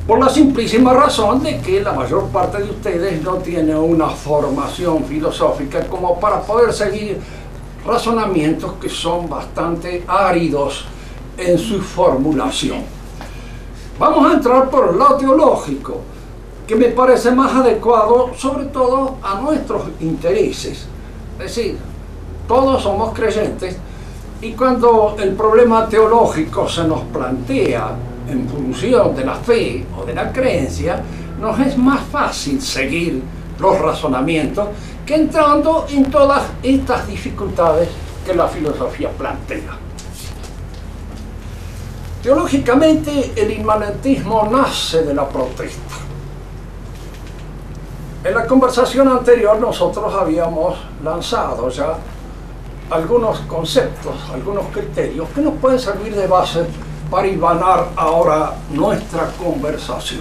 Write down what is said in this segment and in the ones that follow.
Por la simplísima razón de que la mayor parte de ustedes no tiene una formación filosófica como para poder seguir razonamientos que son bastante áridos en su formulación. Vamos a entrar por el lado teológico, que me parece más adecuado sobre todo a nuestros intereses. Es decir, todos somos creyentes y cuando el problema teológico se nos plantea en función de la fe o de la creencia, nos es más fácil seguir los razonamientos que entrando en todas estas dificultades que la filosofía plantea. Teológicamente, el inmanentismo nace de la protesta. En la conversación anterior nosotros habíamos lanzado ya algunos conceptos, algunos criterios que nos pueden servir de base para hilvanar ahora nuestra conversación.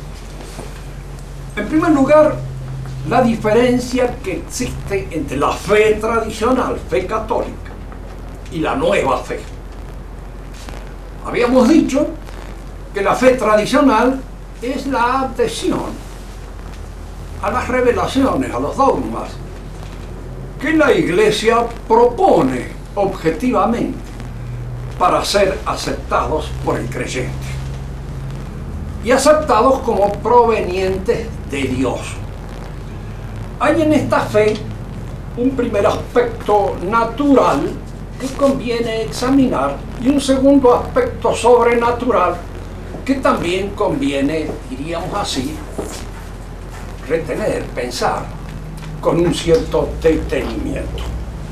En primer lugar, la diferencia que existe entre la fe tradicional, fe católica, y la nueva fe. Habíamos dicho que la fe tradicional es la adhesión a las revelaciones, a los dogmas, que la Iglesia propone objetivamente para ser aceptados por el creyente y aceptados como provenientes de Dios. Hay en esta fe un primer aspecto natural que conviene examinar y un segundo aspecto sobrenatural que también conviene, diríamos así, retener, pensar con un cierto detenimiento.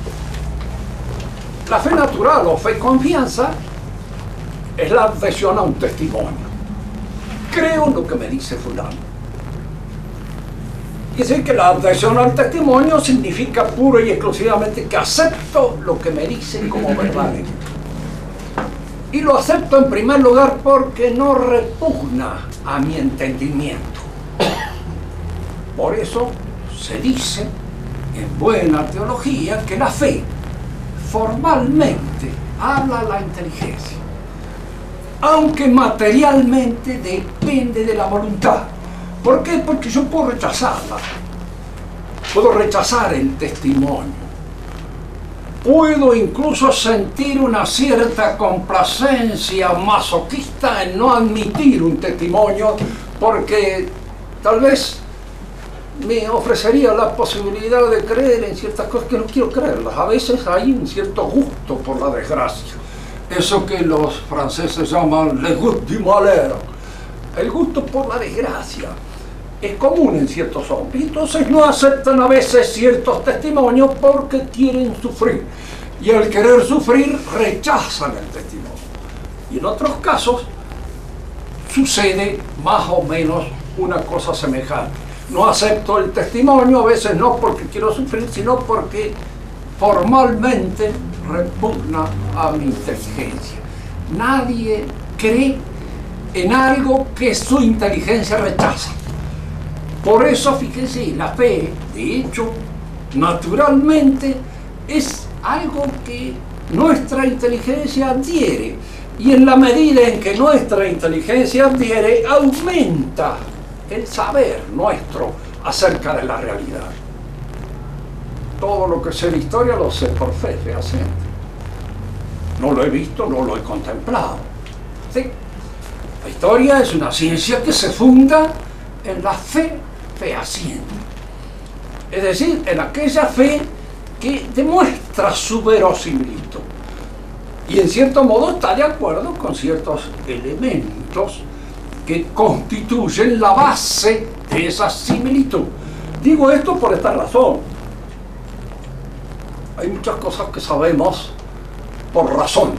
La fe natural o fe confianza es la adhesión a un testimonio. Creo lo que me dice fulano. Quiere decir que la adhesión al testimonio significa pura y exclusivamente que acepto lo que me dice como verdadero. Y lo acepto en primer lugar porque no repugna a mi entendimiento. Por eso se dice en buena teología que la fe formalmente habla a la inteligencia, aunque materialmente depende de la voluntad. ¿Por qué? Porque yo puedo rechazarla, puedo rechazar el testimonio, puedo incluso sentir una cierta complacencia masoquista en no admitir un testimonio, porque tal vez me ofrecería la posibilidad de creer en ciertas cosas que no quiero creerlas. A veces hay un cierto gusto por la desgracia, eso que los franceses llaman le goût du malheur, el gusto por la desgracia. Es común en ciertos hombres, entonces no aceptan a veces ciertos testimonios porque quieren sufrir, y al querer sufrir rechazan el testimonio. Y en otros casos sucede más o menos una cosa semejante. No acepto el testimonio, a veces no porque quiero sufrir, sino porque formalmente repugna a mi inteligencia. Nadie cree en algo que su inteligencia rechaza. Por eso, fíjense, la fe, de hecho, naturalmente, es algo que nuestra inteligencia adhiere. Y en la medida en que nuestra inteligencia adhiere, aumenta el saber nuestro acerca de la realidad. Todo lo que sé de historia lo sé por fe fehaciente. No lo he visto, no lo he contemplado. ¿Sí? La historia es una ciencia que se funda en la fe fehaciente. Es decir, en aquella fe que demuestra su verosimilitud. Y en cierto modo está de acuerdo con ciertos elementos que constituyen la base de esa similitud. Digo esto por esta razón. Hay muchas cosas que sabemos por razón.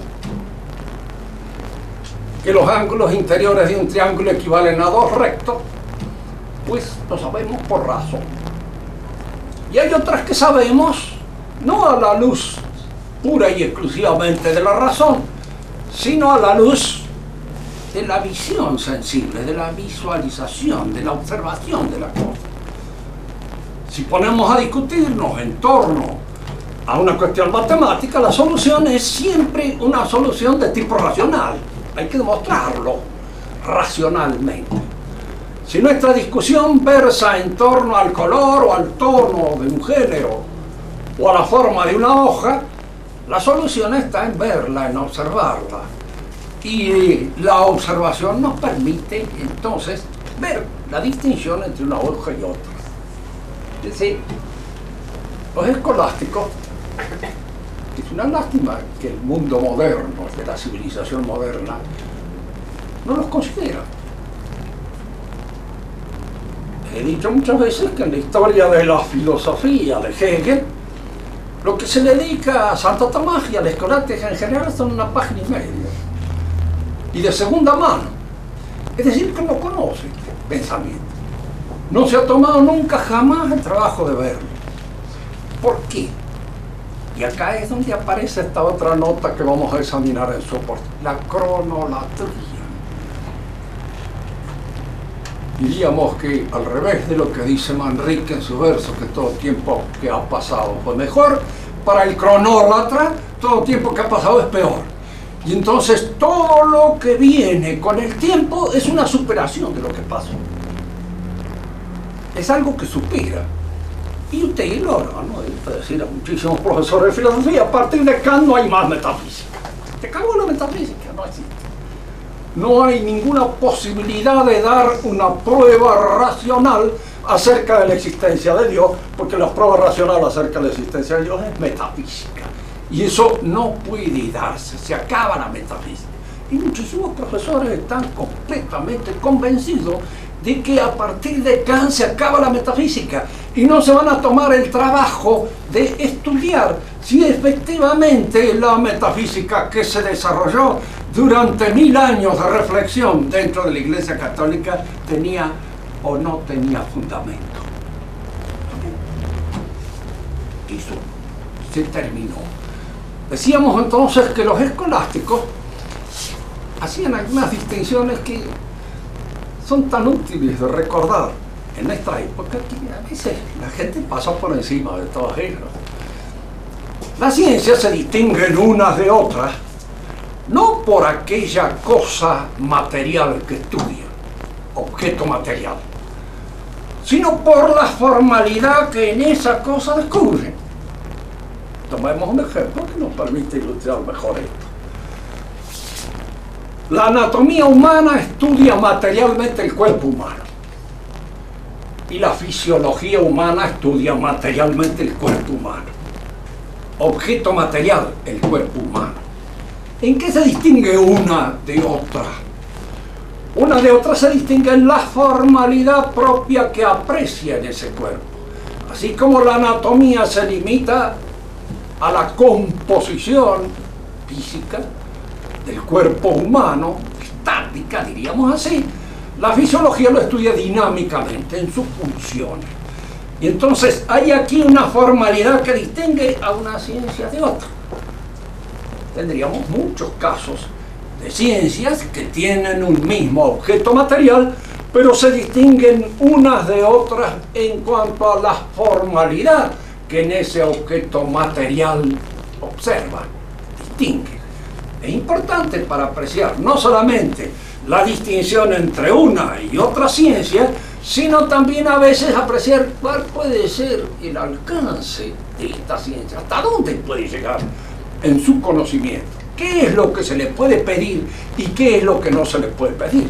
Que los ángulos interiores de un triángulo equivalen a 2 rectos, pues lo sabemos por razón. Y hay otras que sabemos no a la luz pura y exclusivamente de la razón, sino a la luz de la visión sensible, de la visualización, de la observación de la cosa. Si ponemos a discutirnos en torno a una cuestión matemática, la solución es siempre una solución de tipo racional. Hay que demostrarlo racionalmente. Si nuestra discusión versa en torno al color o al tono de un género o a la forma de una hoja, la solución está en verla, en observarla. Y la observación nos permite entonces ver la distinción entre una hoja y otra. Es decir, los escolásticos, es una lástima que el mundo moderno, de la civilización moderna, no los considera. He dicho muchas veces que en la historia de la filosofía de Hegel, lo que se dedica a Santo Tomás y a la escolástica en general son una página y media. Y de segunda mano. Es decir, que no conoce el pensamiento. No se ha tomado nunca jamás el trabajo de verlo. ¿Por qué? Y acá es donde aparece esta otra nota que vamos a examinar en su aporte, la cronolatría. Diríamos que al revés de lo que dice Manrique en su verso, que todo tiempo que ha pasado fue mejor, para el cronólatra todo tiempo que ha pasado es peor. Y entonces todo lo que viene con el tiempo es una superación de lo que pasó. Es algo que supera. Y usted lo ¿no? Puede decir a muchísimos profesores de filosofía, a partir de Kant no hay más metafísica. Te acabó la metafísica, no existe. No hay ninguna posibilidad de dar una prueba racional acerca de la existencia de Dios, porque la prueba racional acerca de la existencia de Dios es metafísica. Y eso no puede darse, se acaba la metafísica. Y muchísimos profesores están completamente convencidos de que a partir de Kant se acaba la metafísica y no se van a tomar el trabajo de estudiar si efectivamente la metafísica que se desarrolló durante 1000 años de reflexión dentro de la Iglesia Católica tenía o no tenía fundamento. Eso se terminó. Decíamos entonces que los escolásticos hacían algunas distinciones que son tan útiles de recordar en esta época que a veces la gente pasa por encima de todas ellas. Las ciencias se distinguen unas de otras no por aquella cosa material que estudian, objeto material, sino por la formalidad que en esa cosa descubren. Tomemos un ejemplo que nos permite ilustrar mejor esto. La anatomía humana estudia materialmente el cuerpo humano y la fisiología humana estudia materialmente el cuerpo humano. Objeto material, el cuerpo humano. ¿En qué se distingue una de otra? Una de otra se distingue en la formalidad propia que aprecia en ese cuerpo. Así como la anatomía se limita a la composición física del cuerpo humano, estática, diríamos así, la fisiología lo estudia dinámicamente en sus funciones. Y entonces hay aquí una formalidad que distingue a una ciencia de otra. Tendríamos muchos casos de ciencias que tienen un mismo objeto material, pero se distinguen unas de otras en cuanto a la formalidad que en ese objeto material observa, distingue. Es importante para apreciar no solamente la distinción entre una y otra ciencia, sino también a veces apreciar cuál puede ser el alcance de esta ciencia, hasta dónde puede llegar en su conocimiento, qué es lo que se le puede pedir y qué es lo que no se le puede pedir.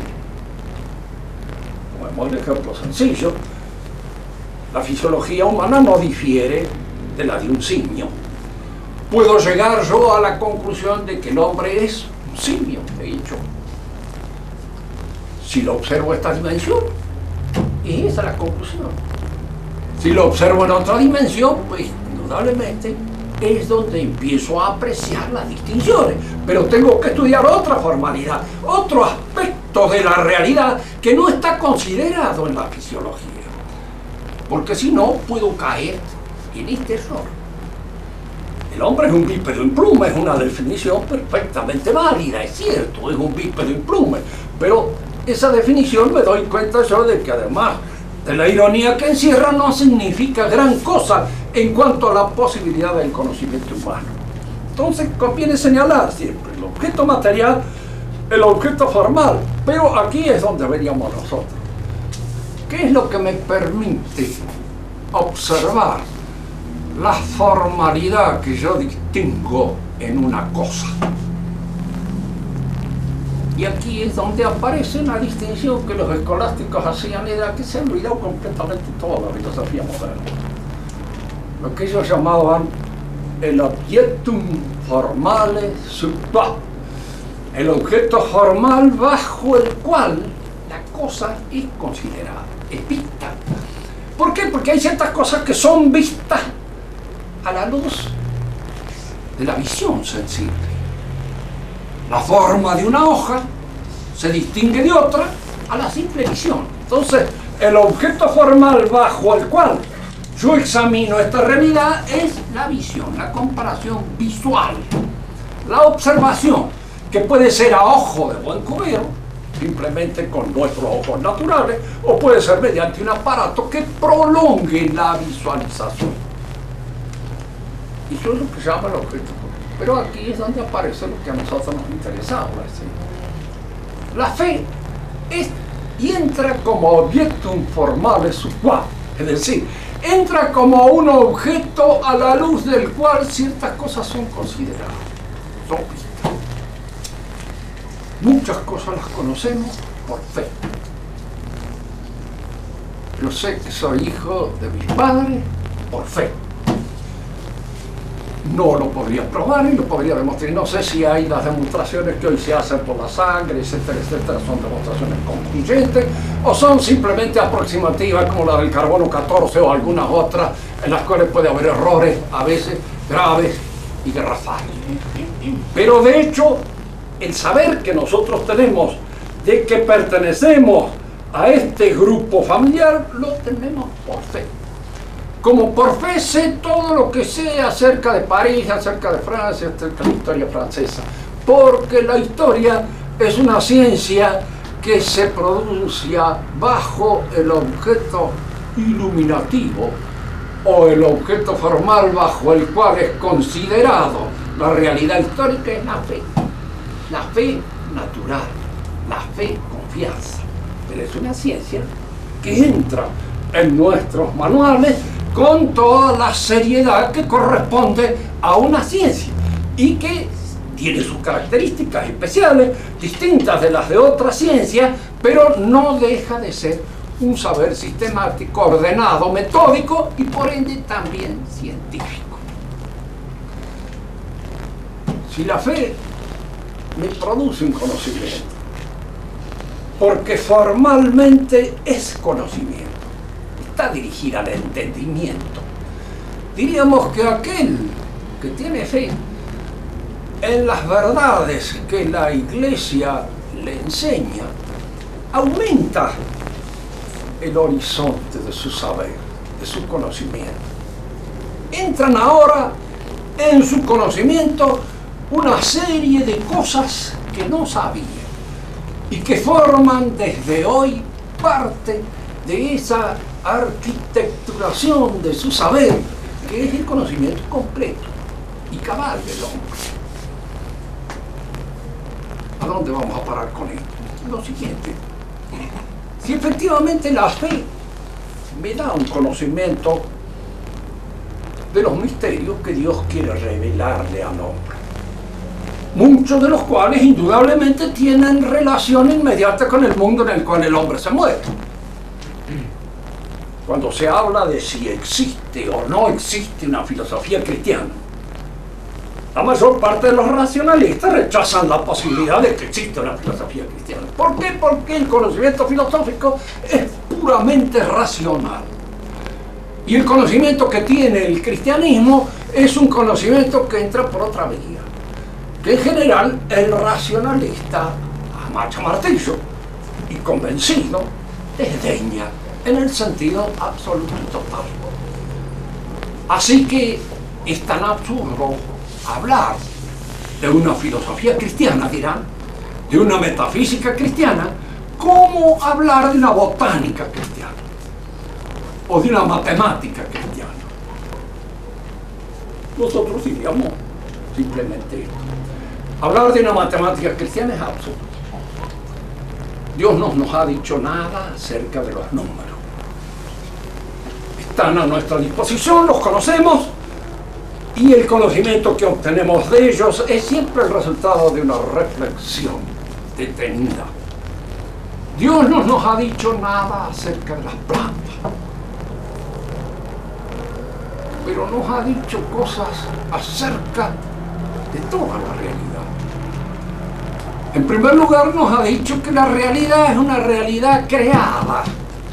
Como un ejemplo sencillo, la fisiología humana no difiere de la de un simio. Puedo llegar yo a la conclusión de que el hombre es un simio, de hecho. Si lo observo en esta dimensión, y esa es la conclusión. Si lo observo en otra dimensión, pues indudablemente es donde empiezo a apreciar las distinciones. Pero tengo que estudiar otra formalidad, otro aspecto de la realidad que no está considerado en la fisiología. Porque si no, puedo caer en este error. El hombre es un bípedo implume, es una definición perfectamente válida, es cierto, es un bípedo implume, pero esa definición me doy cuenta yo de que además de la ironía que encierra no significa gran cosa en cuanto a la posibilidad del conocimiento humano. Entonces conviene señalar siempre el objeto material, el objeto formal, pero aquí es donde veríamos nosotros. ¿Qué es lo que me permite observar la formalidad que yo distingo en una cosa? Y aquí es donde aparece una distinción que los escolásticos hacían, era que se ha olvidado completamente toda la filosofía moderna. Lo que ellos llamaban el objectum formale sub qua, el objeto formal bajo el cual la cosa es considerada, es vista. ¿Por qué? Porque hay ciertas cosas que son vistas a la luz de la visión sensible. La forma de una hoja se distingue de otra a la simple visión. Entonces, el objeto formal bajo el cual yo examino esta realidad es la visión, la comparación visual, la observación, que puede ser a ojo de buen cubero, simplemente con nuestros ojos naturales, o puede ser mediante un aparato que prolongue la visualización. Y eso es lo que se llama el objeto. Pero aquí es donde aparece lo que a nosotros nos interesaba. ¿Sí? La fe entra como objectum formale sub qua, es decir, entra como un objeto a la luz del cual ciertas cosas son consideradas, son vistas. Muchas cosas las conocemos por fe. Yo sé que soy hijo de mis padres por fe. No lo podría probar y lo podría demostrar. No sé si hay las demostraciones que hoy se hacen por la sangre, etcétera, etcétera, son demostraciones concluyentes o son simplemente aproximativas como la del carbono 14 o algunas otras en las cuales puede haber errores a veces graves y garrafales. Pero de hecho, el saber que nosotros tenemos de que pertenecemos a este grupo familiar lo tenemos por fe. Como por fe sé todo lo que sé acerca de París, acerca de Francia, acerca de la historia francesa, porque la historia es una ciencia que se pronuncia bajo el objeto iluminativo o el objeto formal bajo el cual es considerado la realidad histórica, es la fe natural, la fe confianza. Pero es una ciencia que entra en nuestros manuales con toda la seriedad que corresponde a una ciencia y que tiene sus características especiales, distintas de las de otras ciencias, pero no deja de ser un saber sistemático, ordenado, metódico y por ende también científico. Si la fe me produce un conocimiento, porque formalmente es conocimiento, está dirigida al entendimiento. Diríamos que aquel que tiene fe en las verdades que la Iglesia le enseña, aumenta el horizonte de su saber, de su conocimiento. Entran ahora en su conocimiento una serie de cosas que no sabía y que forman desde hoy parte de esa arquitecturación de su saber, que es el conocimiento completo y cabal del hombre. ¿A dónde vamos a parar con esto? Lo siguiente: si efectivamente la fe me da un conocimiento de los misterios que Dios quiere revelarle al hombre, muchos de los cuales indudablemente tienen relación inmediata con el mundo en el cual el hombre se mueve. Cuando se habla de si existe o no existe una filosofía cristiana, la mayor parte de los racionalistas rechazan la posibilidad de que exista una filosofía cristiana. ¿Por qué? Porque el conocimiento filosófico es puramente racional. Y el conocimiento que tiene el cristianismo es un conocimiento que entra por otra vía, que en general el racionalista, a macho martillo y convencido, desdeña en el sentido absoluto y total. Así que es tan absurdo hablar de una filosofía cristiana, dirán, de una metafísica cristiana, como hablar de una botánica cristiana o de una matemática cristiana. Nosotros diríamos simplemente esto: hablar de una matemática cristiana es absurdo. Dios no nos ha dicho nada acerca de los números. están a nuestra disposición, los conocemos, y el conocimiento que obtenemos de ellos es siempre el resultado de una reflexión detenida. Dios no nos ha dicho nada acerca de las plantas, pero nos ha dicho cosas acerca de toda la realidad. En primer lugar, nos ha dicho que la realidad es una realidad creada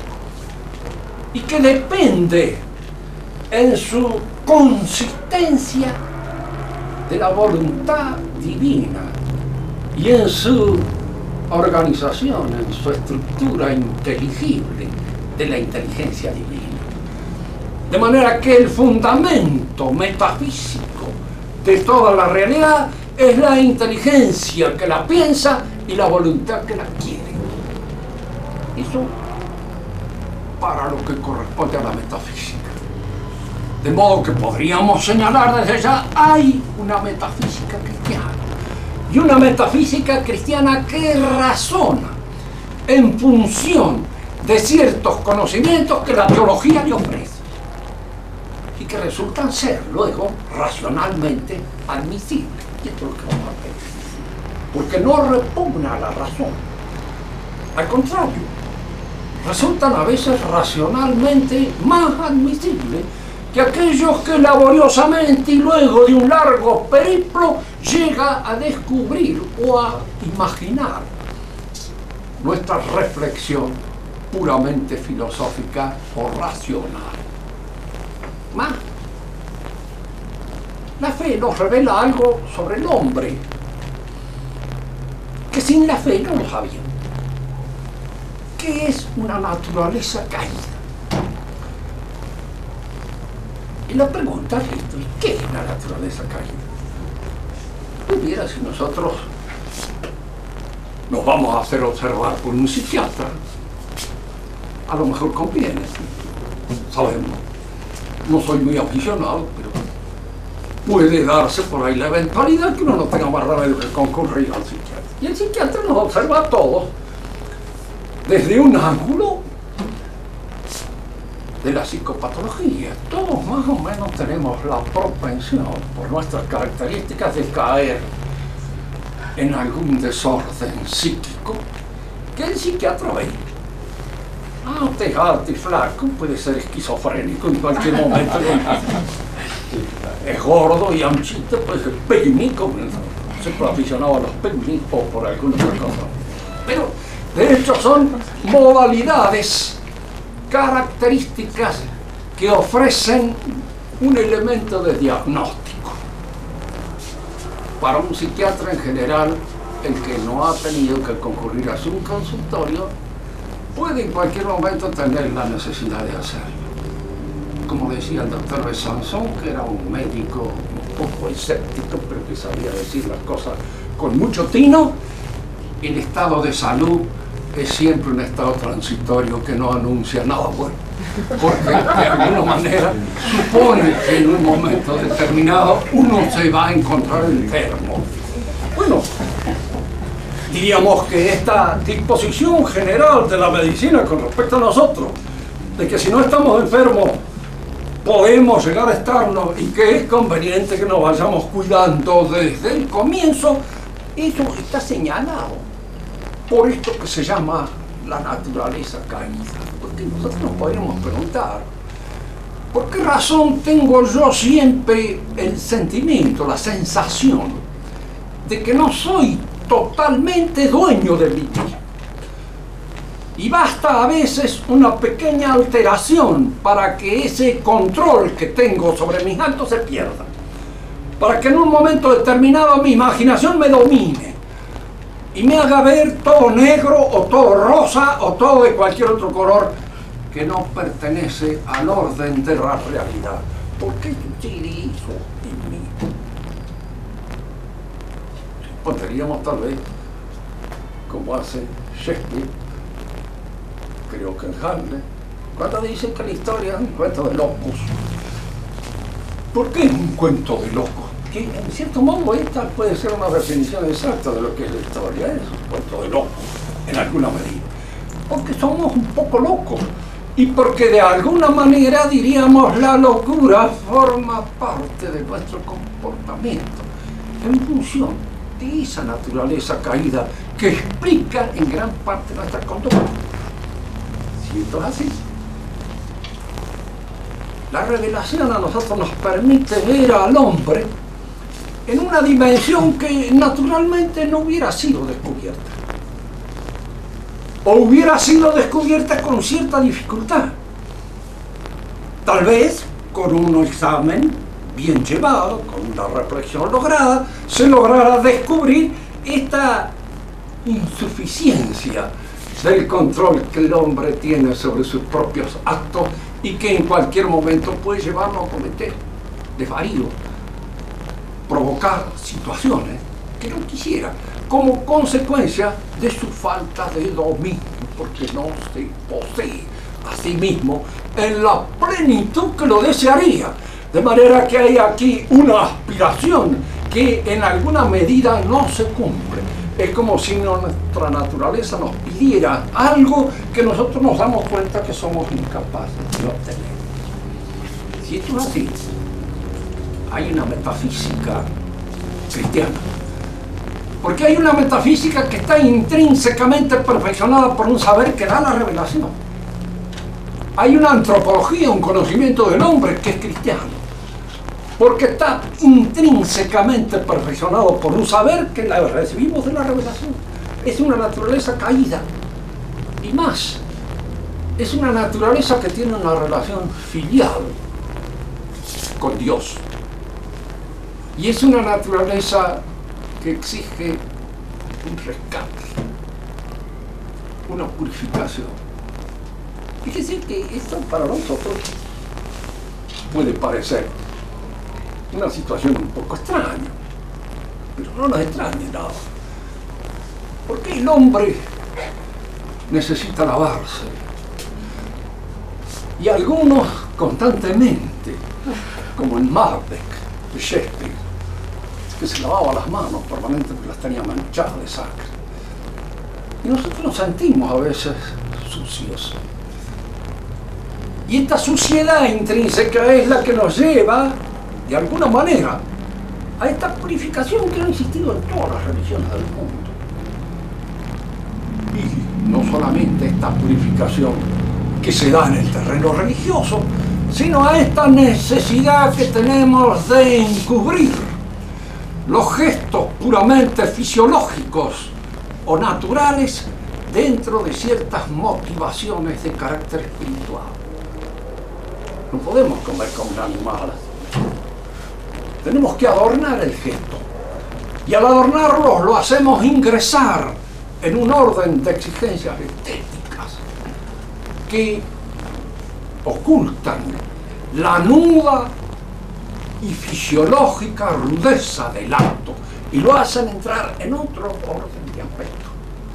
y que depende en su consistencia de la voluntad divina y en su organización, en su estructura inteligible de la inteligencia divina. De manera que el fundamento metafísico de toda la realidad es la inteligencia que la piensa y la voluntad que la quiere. Eso para lo que corresponde a la metafísica. De modo que podríamos señalar desde ya, hay una metafísica cristiana. Y una metafísica cristiana que razona en función de ciertos conocimientos que la teología le ofrece y que resultan ser luego racionalmente admisibles. Y esto es lo que vamos a ver. Porque no repugna a la razón. Al contrario, resultan a veces racionalmente más admisibles que aquellos que laboriosamente y luego de un largo periplo llega a descubrir o a imaginar nuestra reflexión puramente filosófica o racional. Más, la fe nos revela algo sobre el hombre que sin la fe no lo sabían. ¿Qué es una naturaleza caída? Y la pregunta es esto: ¿qué es la naturaleza caída? Pudiera, si nosotros nos vamos a hacer observar por un psiquiatra, a lo mejor conviene, sabemos. No soy muy aficionado, pero puede darse por ahí la eventualidad que uno no tenga más remedio que concurrir al psiquiatra. Y el psiquiatra nos observa a todos desde un ángulo de la psicopatología. Todos más o menos tenemos la propensión, por nuestras características, de caer en algún desorden psíquico que el psiquiatra ve. Usted es alto y flaco, puede ser esquizofrénico en cualquier momento. Es gordo y anchito, puede ser pigmico, siempre aficionado a los pigmis o por alguna otra cosa. Pero de hecho son modalidades, características que ofrecen un elemento de diagnóstico. Para un psiquiatra en general, el que no ha tenido que concurrir a su consultorio puede en cualquier momento tener la necesidad de hacerlo. Como decía el doctor Besançon, que era un médico un poco escéptico, pero que sabía decir las cosas con mucho tino, el estado de salud es siempre un estado transitorio que no anuncia nada bueno, porque de alguna manera supone que en un momento determinado uno se va a encontrar enfermo. Bueno, diríamos que esta disposición general de la medicina con respecto a nosotros, de que si no estamos enfermos podemos llegar a estarnos y que es conveniente que nos vayamos cuidando desde el comienzo, eso está señalado por esto que se llama la naturaleza caída. Porque nosotros nos podríamos preguntar, ¿por qué razón tengo yo siempre el sentimiento, la sensación de que no soy totalmente dueño de mí mismo? Y basta a veces una pequeña alteración para que ese control que tengo sobre mis actos se pierda, para que en un momento determinado mi imaginación me domine y me haga ver todo negro o todo rosa o todo de cualquier otro color que no pertenece al orden de la realidad, porque yo utilizo en mí. Podríamos tal vez, como hace Shakespeare, creo que en Hamlet, cuando dice que la historia es un cuento de locos. ¿Por qué es un cuento de locos? Que en cierto modo esta puede ser una definición exacta de lo que es la historia, es un cuento de locos, en alguna medida. Porque somos un poco locos y porque de alguna manera, diríamos, la locura forma parte de nuestro comportamiento en función de esa naturaleza caída que explica en gran parte nuestra conducta. Si esto es así, la revelación a nosotros nos permite ver al hombre en una dimensión que naturalmente no hubiera sido descubierta. O hubiera sido descubierta con cierta dificultad. Tal vez con un examen bien llevado, con una reflexión lograda, se lograra descubrir esta insuficiencia del control que el hombre tiene sobre sus propios actos y que en cualquier momento puede llevarlo a cometer desvaríos, provocar situaciones que no quisiera, como consecuencia de su falta de dominio, porque no se posee a sí mismo en la plenitud que lo desearía. De manera que hay aquí una aspiración que en alguna medida no se cumple. Es como si nuestra naturaleza nos pidiera algo que nosotros nos damos cuenta que somos incapaces de obtener. Si esto es así, hay una metafísica cristiana. Porque hay una metafísica que está intrínsecamente perfeccionada por un saber que da la revelación. Hay una antropología, un conocimiento del hombre que es cristiano. Porque está intrínsecamente perfeccionado por un saber que la recibimos de la revelación. Es una naturaleza caída. Y más, es una naturaleza que tiene una relación filial con Dios. Y es una naturaleza que exige un rescate, una purificación. Fíjese que esto para nosotros puede parecer una situación un poco extraña, pero no nos extrañe nada. Porque el hombre necesita lavarse. Y algunos constantemente, como en Macbeth de Shakespeare, que se lavaba las manos permanentemente porque las tenía manchadas de sangre. Y nosotros nos sentimos a veces sucios. Y esta suciedad intrínseca es la que nos lleva, de alguna manera, a esta purificación que ha existido en todas las religiones del mundo. Y no solamente esta purificación que se da en el terreno religioso, sino a esta necesidad que tenemos de encubrir los gestos puramente fisiológicos o naturales dentro de ciertas motivaciones de carácter espiritual. No podemos comer como un animal. Tenemos que adornar el gesto. Y al adornarlo lo hacemos ingresar en un orden de exigencias estéticas que ocultan la nuda y fisiológica rudeza del acto y lo hacen entrar en otro orden de aspectos.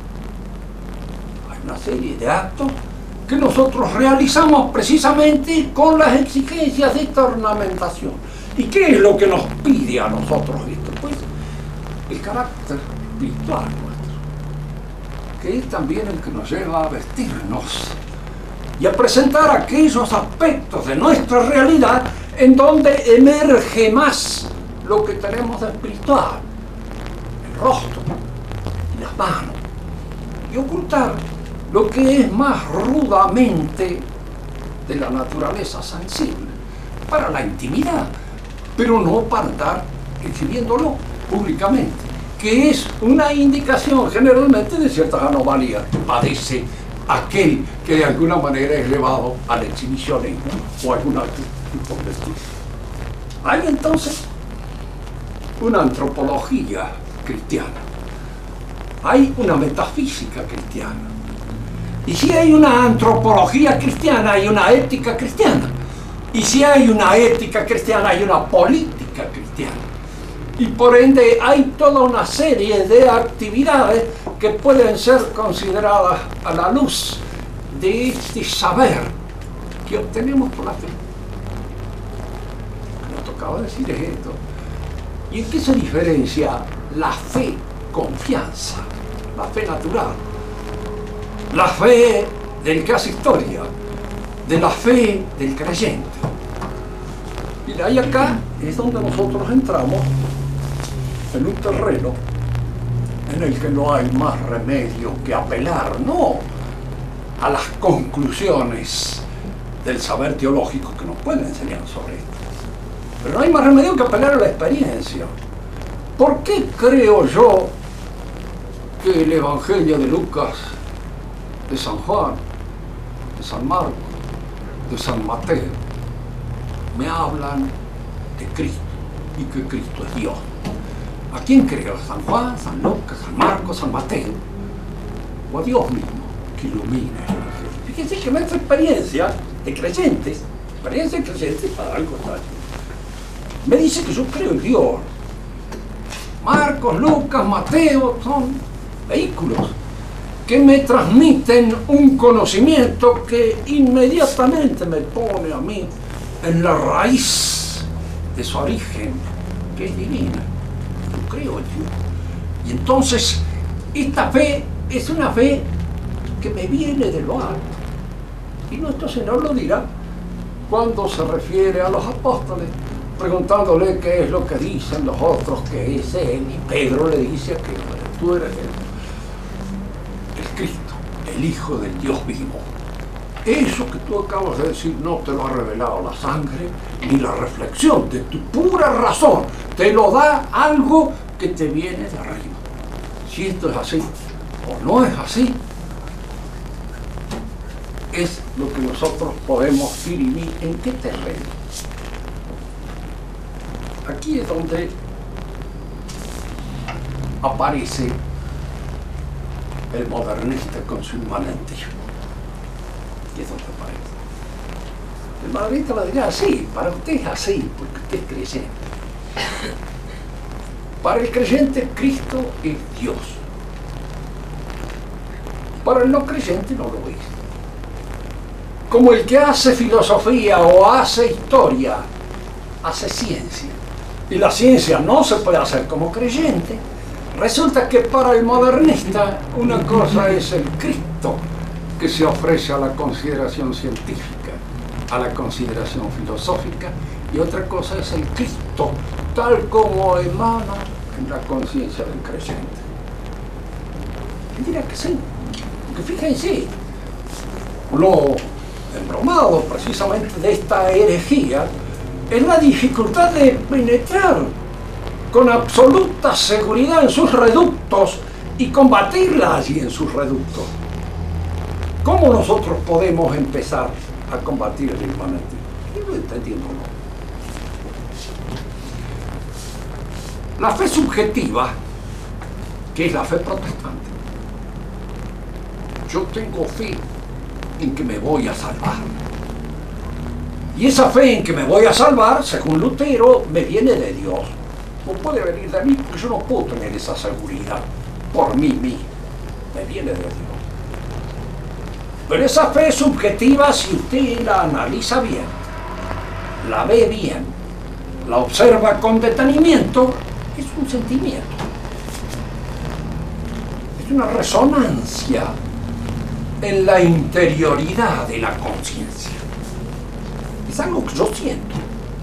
Hay una serie de actos que nosotros realizamos precisamente con las exigencias de esta ornamentación. ¿Y qué es lo que nos pide a nosotros esto? Pues el carácter espiritual nuestro, que es también el que nos lleva a vestirnos y a presentar aquellos aspectos de nuestra realidad en donde emerge más lo que tenemos de espiritual, el rostro y las manos, y ocultar lo que es más rudamente de la naturaleza sensible para la intimidad, pero no para andar exhibiéndolo públicamente, que es una indicación generalmente de ciertas anomalías que padece aquel que de alguna manera es llevado al exhibicionismo o a alguna tipo de estilo. Hay entonces una antropología cristiana, hay una metafísica cristiana, y si hay una antropología cristiana hay una ética cristiana, y si hay una ética cristiana hay una política cristiana, y por ende hay toda una serie de actividades que pueden ser consideradas a la luz de este saber que obtenemos por la fe. Lo que tocaba decir es esto. ¿Y en qué se diferencia la fe confianza, la fe natural, la fe del que hace historia, de la fe del creyente. Y ahí acá es donde nosotros entramos en un terreno en el que no hay más remedio que apelar, no a las conclusiones del saber teológico que nos pueden enseñar sobre esto, pero no hay más remedio que apelar a la experiencia. ¿Por qué creo yo que el Evangelio de Lucas, de San Juan, de San Marcos, de San Mateo, me hablan de Cristo y que Cristo es Dios? ¿A quién creo? ¿A San Juan, San Lucas, San Marcos, San Mateo? ¿O a Dios mismo que ilumina el Evangelio? Fíjense que nuestra experiencia de creyentes para algo tal, me dice que yo creo en Dios. Marcos, Lucas, Mateo son vehículos que me transmiten un conocimiento que inmediatamente me pone a mí en la raíz de su origen, que es divina. Yo creo en Dios. Y entonces, esta fe es una fe que me viene de lo alto. Y nuestro Señor lo dirá cuando se refiere a los apóstoles, preguntándole qué es lo que dicen los otros que es Él. Y Pedro le dice que tú eres el Cristo, el Hijo del Dios vivo. Eso que tú acabas de decir no te lo ha revelado la sangre ni la reflexión de tu pura razón. Te lo da algo que te viene de arriba. Si esto es así o no es así, es lo que nosotros podemos dirimir en qué terreno. Aquí es donde aparece el modernista con su inmanencia. Aquí es donde aparece. El modernista lo dirá así, para usted es así, porque usted es creyente. Para el creyente, Cristo es Dios. Para el no creyente no lo es. Como el que hace filosofía o hace historia, hace ciencia. Y la ciencia no se puede hacer como creyente. Resulta que para el modernista una cosa es el Cristo que se ofrece a la consideración científica, a la consideración filosófica, y otra cosa es el Cristo tal como emana en la conciencia del creyente. Y dirá que sí, porque fíjense, lo embromado precisamente de esta herejía es la dificultad de penetrar con absoluta seguridad en sus reductos y combatirla allí en sus reductos. ¿Cómo nosotros podemos empezar a combatir el inmanente? Yo no entendiendo, ¿no? La fe subjetiva, que es la fe protestante. Yo tengo fe en que me voy a salvar. Y esa fe en que me voy a salvar, según Lutero, me viene de Dios. No puede venir de mí porque yo no puedo tener esa seguridad por mí mismo. Me viene de Dios. Pero esa fe subjetiva, si usted la analiza bien, la ve bien, la observa con detenimiento, es un sentimiento. Es una resonancia en la interioridad de la conciencia. Es algo que yo siento.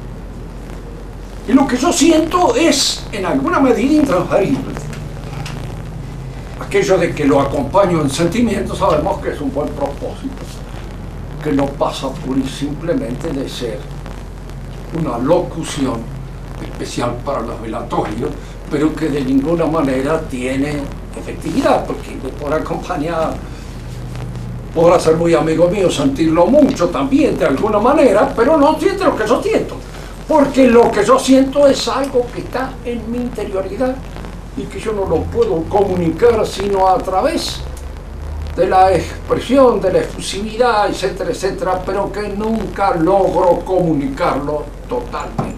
Y lo que yo siento es, en alguna medida, intransferible. Aquello de que lo acompaño en sentimientos, sabemos que es un buen propósito, que no pasa pura y simplemente de ser una locución especial para los velatorios, pero que de ninguna manera tiene efectividad, porque me podrá acompañar, podrá ser muy amigo mío, sentirlo mucho también de alguna manera, pero no siente lo que yo siento, porque lo que yo siento es algo que está en mi interioridad y que yo no lo puedo comunicar sino a través de la expresión, de la efusividad, etcétera, etcétera, pero que nunca logro comunicarlo totalmente.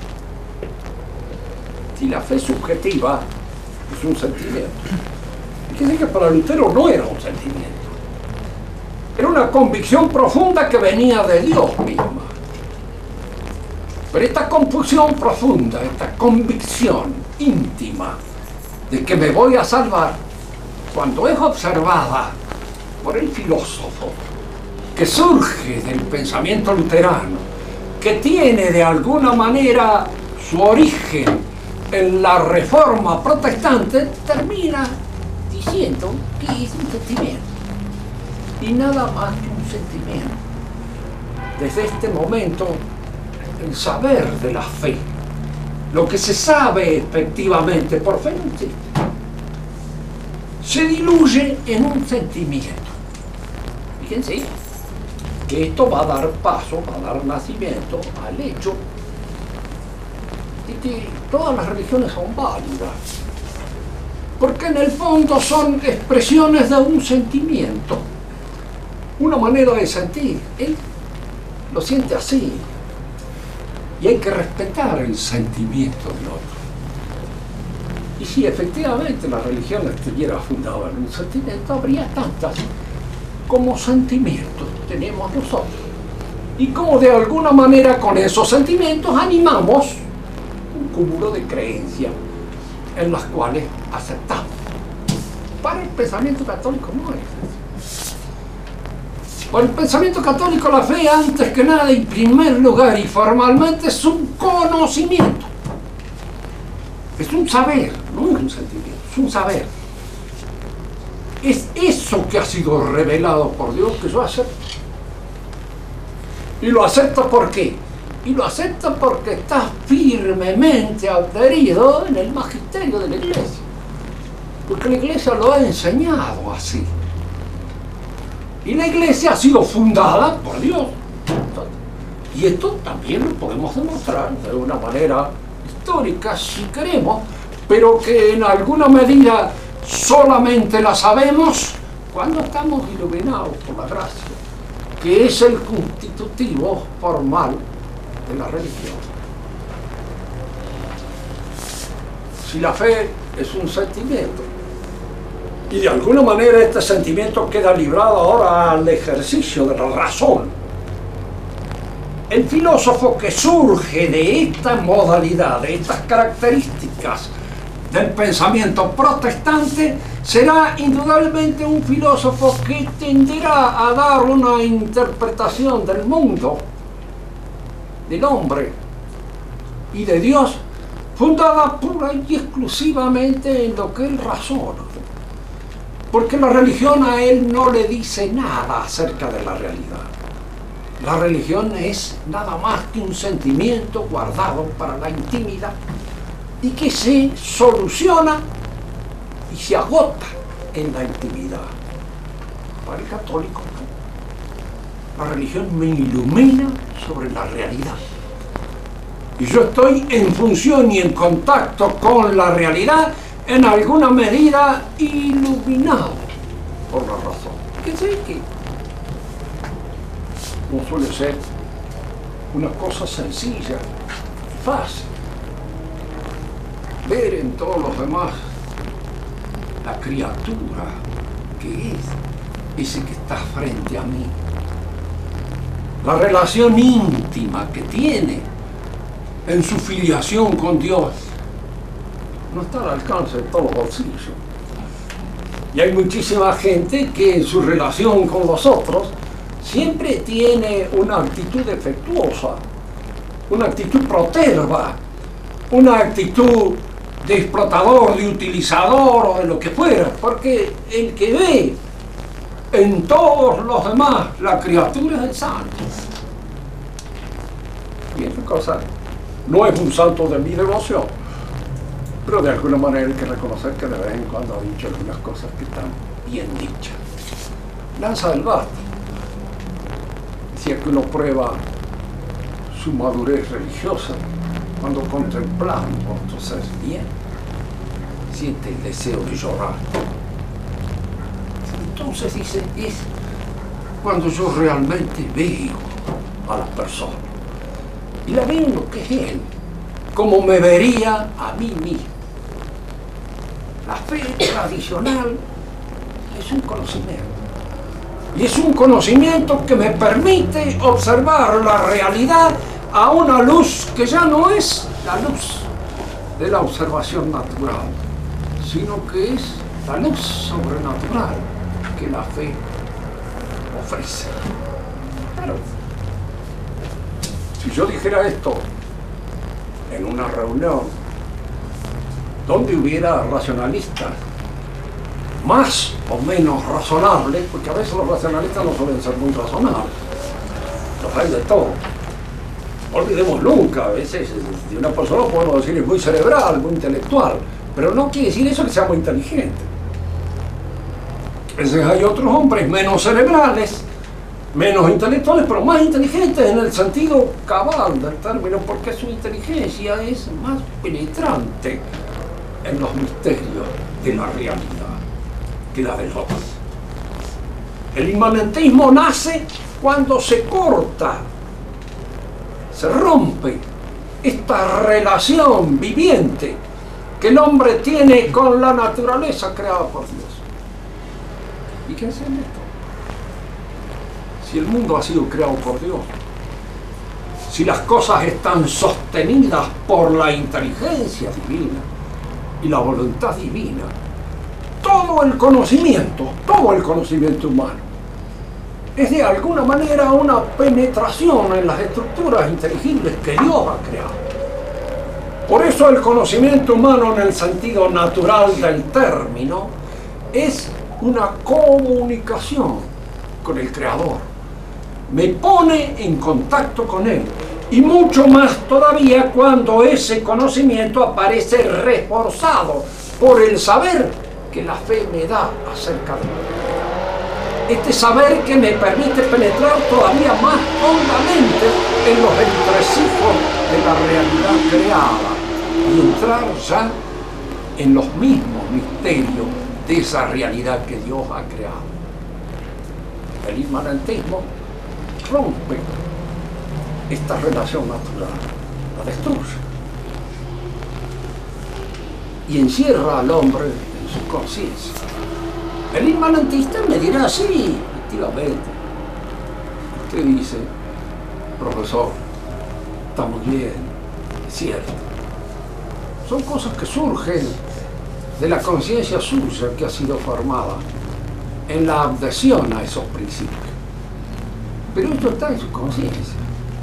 Si la fe subjetiva es un sentimiento, quiere decir que para Lutero no era un sentimiento, era una convicción profunda que venía de Dios misma. Pero esta confusión profunda, esta convicción íntima de que me voy a salvar, cuando es observada por el filósofo, que que surge del pensamiento luterano, que tiene de alguna manera su origen en la Reforma protestante, termina diciendo que es un sentimiento y nada más que un sentimiento. Desde este momento, el saber de la fe, lo que se sabe efectivamente por fe, no existe, se diluye en un sentimiento. Fíjense que esto va a dar paso, va a dar nacimiento al hecho de que todas las religiones son válidas, porque en el fondo son expresiones de un sentimiento, una manera de sentir. Él lo siente así, y hay que respetar el sentimiento del otro. Y si efectivamente la religión estuviera fundada en un sentimiento, habría tantas como sentimientos tenemos nosotros. Y como de alguna manera con esos sentimientos animamos un cúmulo de creencias en las cuales aceptamos. Para el pensamiento católico no es eso. Para el pensamiento católico la fe, antes que nada, en primer lugar y formalmente, es un conocimiento. Es un saber, no es un sentimiento, es un saber. Es eso que ha sido revelado por Dios que yo acepto. ¿Y lo acepto por qué? Y lo acepto porque está firmemente adherido en el magisterio de la Iglesia. Porque la Iglesia lo ha enseñado así. Y la Iglesia ha sido fundada por Dios. Y esto también lo podemos demostrar de una manera histórica, si queremos, pero que en alguna medida solamente la sabemos cuando estamos iluminados por la gracia, que es el constitutivo formal de la religión. Si la fe es un sentimiento, y de alguna manera este sentimiento queda librado ahora al ejercicio de la razón, el filósofo que surge de esta modalidad, de estas características del pensamiento protestante, será indudablemente un filósofo que tenderá a dar una interpretación del mundo, del hombre y de Dios, fundada pura y exclusivamente en lo que él razona. Porque la religión a él no le dice nada acerca de la realidad. La religión es nada más que un sentimiento guardado para la intimidad y que se soluciona y se agota en la intimidad. Para el católico no. La religión me ilumina sobre la realidad. Y yo estoy en función y en contacto con la realidad, en alguna medida iluminado por la razón. Fíjense que no suele ser una cosa sencilla y fácil ver en todos los demás la criatura que es ese que está frente a mí, la relación íntima que tiene en su filiación con Dios. No está al alcance de todos los bolsillos. Y hay muchísima gente que en su relación con los otros siempre tiene una actitud defectuosa, una actitud proterva, una actitud de explotador, de utilizador o de lo que fuera, porque el que ve en todos los demás la criatura es el santo. Y esa cosa no es un santo de mi devoción, pero de alguna manera hay que reconocer que de vez en cuando ha dicho algunas cosas que están bien dichas. Lanza del Basta decía que uno prueba su madurez religiosa cuando contemplando otro ser bien, siente el deseo de llorar. Entonces dice, es cuando yo realmente veo a la persona y la veo en lo que es él, como me vería a mí mismo. La fe tradicional es un conocimiento. Y es un conocimiento que me permite observar la realidad a una luz que ya no es la luz de la observación natural, sino que es la luz sobrenatural que la fe ofrece. Claro. Si yo dijera esto en una reunión donde hubiera racionalistas más o menos razonables, porque a veces los racionalistas no suelen ser muy razonables, los hay de todo. No olvidemos nunca, a veces de una persona podemos decir es muy cerebral, muy intelectual, pero no quiere decir eso que sea muy inteligente. A veces hay otros hombres menos cerebrales, menos intelectuales, pero más inteligentes en el sentido cabal del término, porque su inteligencia es más penetrante en los misterios de la realidad que la de los otros. El inmanentismo nace cuando se corta, se rompe esta relación viviente que el hombre tiene con la naturaleza creada por Dios. ¿Y qué hacen esto? Si el mundo ha sido creado por Dios, si las cosas están sostenidas por la inteligencia divina y la voluntad divina, todo el conocimiento humano es de alguna manera una penetración en las estructuras inteligibles que Dios ha creado. Por eso el conocimiento humano en el sentido natural del término es una comunicación con el Creador. Me pone en contacto con Él. Y mucho más todavía cuando ese conocimiento aparece reforzado por el saber que la fe me da acerca de mí. Este saber que me permite penetrar todavía más hondamente en los entresijos de la realidad creada y entrar ya en los mismos misterios de esa realidad que Dios ha creado. El inmanentismo rompe esta relación natural, la destruye y encierra al hombre en su conciencia. El inmanentista me dirá, sí, efectivamente. Usted dice, profesor, está muy bien, es cierto. Son cosas que surgen de la conciencia suya que ha sido formada en la adhesión a esos principios. Pero esto está en su conciencia.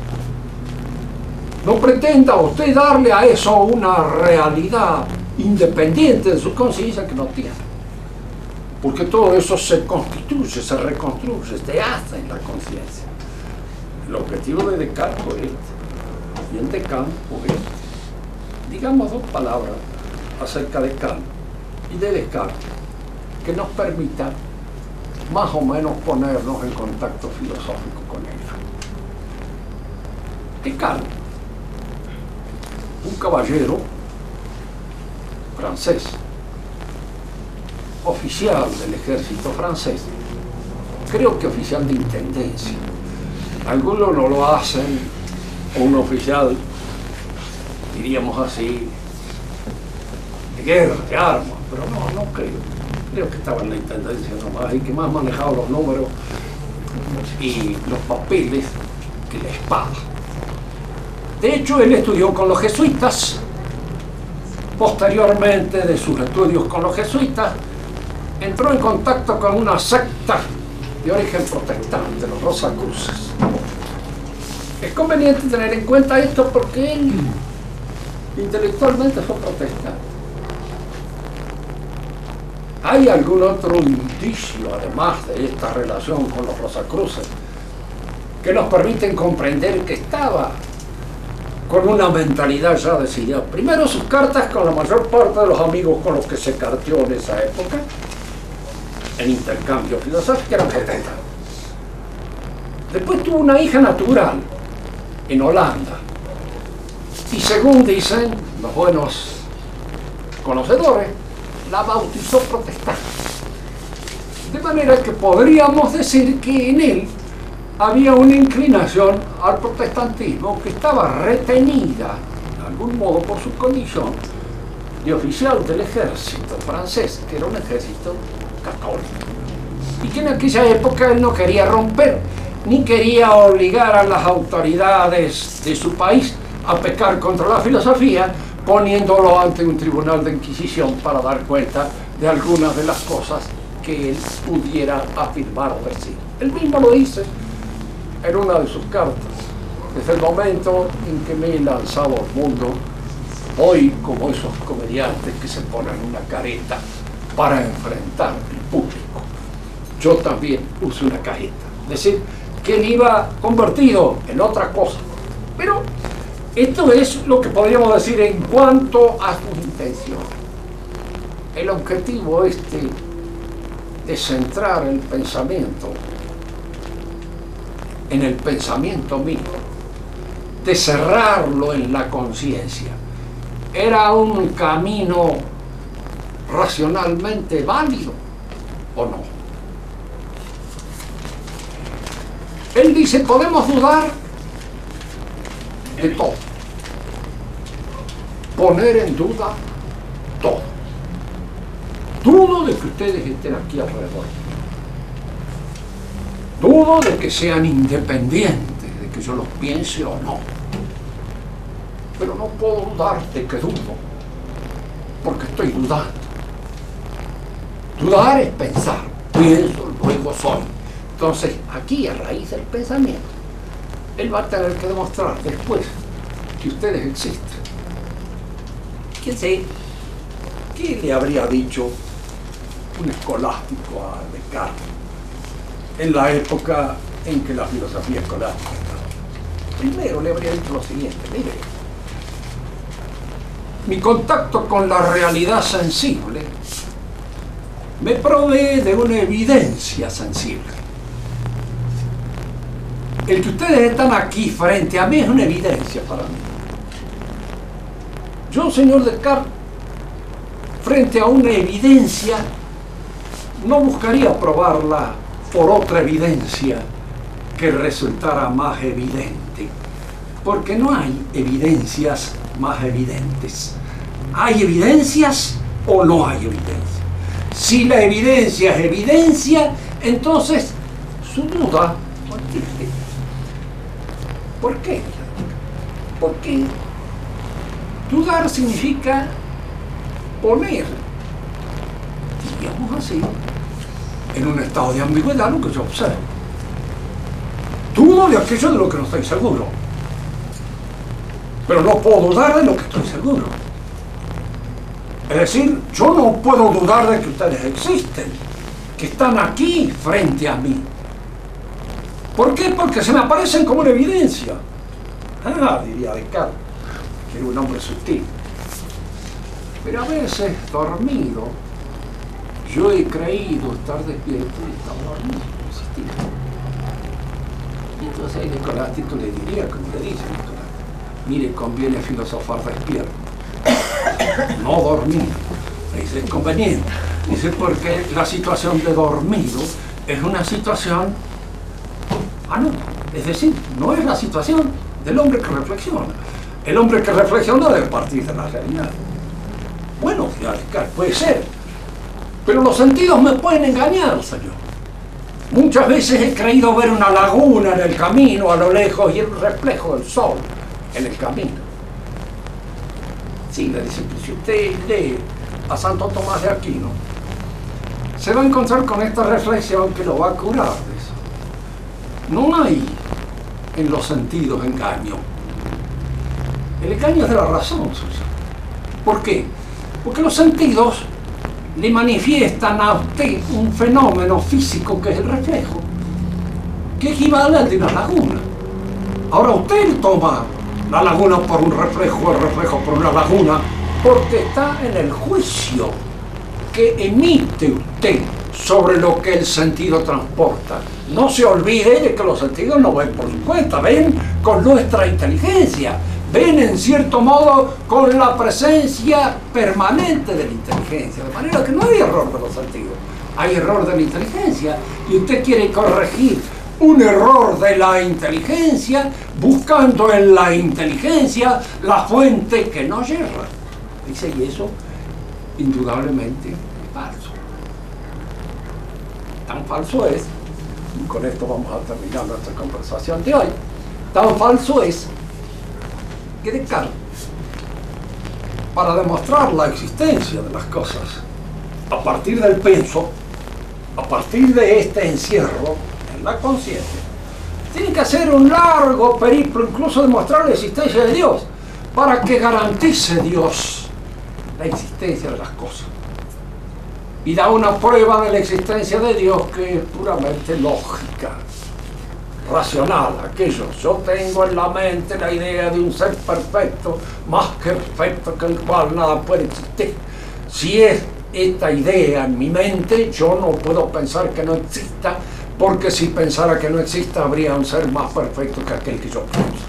No pretenda usted darle a eso una realidad independiente de su conciencia que no tiene. Porque todo eso se constituye, se reconstruye, se hace en la conciencia. El objetivo de Descartes fue este, y en Descartes fue este. Digamos dos palabras acerca de Kant y de Descartes que nos permitan más o menos ponernos en contacto filosófico con ellos. Descartes, un caballero francés, oficial del ejército francés, creo que oficial de intendencia. Algunos no lo hacen, o un oficial, diríamos así, de guerra, de armas, pero no creo. Creo que estaba en la intendencia nomás, y que más manejaba los números y los papeles que la espada. De hecho, él estudió con los jesuitas. Posteriormente de sus estudios con los jesuitas, entró en contacto con una secta de origen protestante, los Rosacruces. Es conveniente tener en cuenta esto porque él intelectualmente fue protestante. ¿Hay algún otro indicio, además de esta relación con los Rosacruces, que nos permiten comprender que estaba con una mentalidad ya decidida? Primero, sus cartas con la mayor parte de los amigos con los que se carteó en esa época, en intercambio filosófico, eran protestantes. Después tuvo una hija natural en Holanda, y según dicen los buenos conocedores, la bautizó protestante. De manera que podríamos decir que en él había una inclinación al protestantismo que estaba retenida de algún modo por su condición de oficial del ejército francés, que era un ejército católico, y que en aquella época él no quería romper ni quería obligar a las autoridades de su país a pecar contra la filosofía, poniéndolo ante un tribunal de inquisición para dar cuenta de algunas de las cosas que él pudiera afirmar o decir. Él mismo lo dice en una de sus cartas, desde el momento en que me he lanzado al mundo, hoy como esos comediantes que se ponen una careta para enfrentar al público, yo también uso una careta. Es decir, que él iba convertido en otra cosa. Pero esto es lo que podríamos decir en cuanto a sus intenciones. El objetivo de centrar el pensamiento en el pensamiento mismo, de cerrarlo en la conciencia, ¿era un camino racionalmente válido o no? Él dice, podemos dudar de todo, poner en duda todo. Dudo de que ustedes estén aquí alrededor. Dudo de que sean independientes, de que yo los piense o no. Pero no puedo dudar de que dudo, porque estoy dudando. Dudar es pensar. Pienso, luego soy. Entonces, aquí, a raíz del pensamiento, él va a tener que demostrar después que ustedes existen. ¿Quién sé? ¿Qué le habría dicho un escolástico a Descartes en la época en que la filosofía escolástica estaba? Primero le habría dicho lo siguiente: mire, mi contacto con la realidad sensible me provee de una evidencia sensible. El que ustedes están aquí frente a mí es una evidencia para mí. Yo, señor Descartes, frente a una evidencia, no buscaría probarla por otra evidencia que resultara más evidente, porque no hay evidencias más evidentes. ¿Hay evidencias o no hay evidencia? Si la evidencia es evidencia, entonces su duda no existe. ¿Por qué? Porque dudar significa poner, digamos así, en un estado de ambigüedad lo que yo observo. Dudo de aquello de lo que no estoy seguro, pero no puedo dudar de lo que estoy seguro. Es decir, yo no puedo dudar de que ustedes existen, que están aquí frente a mí. ¿Por qué? Porque se me aparecen como una evidencia. Diría Descartes, que era un hombre sutil. Pero a veces, dormido, yo he creído estar despierto y estaba dormido, existir. Y entonces el escolástico le diría, como le dice el escolástico, mire, conviene filosofar despierto, no dormir. Dice, es conveniente. Dice, porque la situación de dormido es una situación no. Es decir, no es la situación del hombre que reflexiona. El hombre que reflexiona debe partir de la realidad. Bueno, puede ser, pero los sentidos me pueden engañar, señor. Muchas veces he creído ver una laguna en el camino a lo lejos y el reflejo del sol en el camino. Sí, le dice, si usted lee a Santo Tomás de Aquino, se va a encontrar con esta reflexión que lo va a curar de eso. No hay en los sentidos engaño. El engaño es de la razón suya. ¿Por qué? Porque los sentidos le manifiestan a usted un fenómeno físico que es el reflejo, que equivale al de una laguna. Ahora usted toma la laguna por un reflejo, el reflejo por una laguna, porque está en el juicio que emite usted sobre lo que el sentido transporta. No se olvide de que los sentidos no ven por su cuenta, ven con nuestra inteligencia, ven en cierto modo con la presencia permanente de la inteligencia, de manera que no hay error de los sentidos, hay error de la inteligencia, y usted quiere corregir un error de la inteligencia buscando en la inteligencia la fuente que no yerra. Dice, y eso indudablemente es falso. Tan falso es, y con esto vamos a terminar nuestra conversación de hoy, tan falso es que Descartes, para demostrar la existencia de las cosas a partir del penso, a partir de este encierro en la conciencia, tiene que hacer un largo periplo, incluso demostrar la existencia de Dios, para que garantice Dios la existencia de las cosas. Y da una prueba de la existencia de Dios que es puramente lógica, racional. Aquello, yo tengo en la mente la idea de un ser perfecto, más que perfecto, que el cual nada puede existir. Si es esta idea en mi mente, yo no puedo pensar que no exista, porque si pensara que no exista, habría un ser más perfecto que aquel que yo pienso.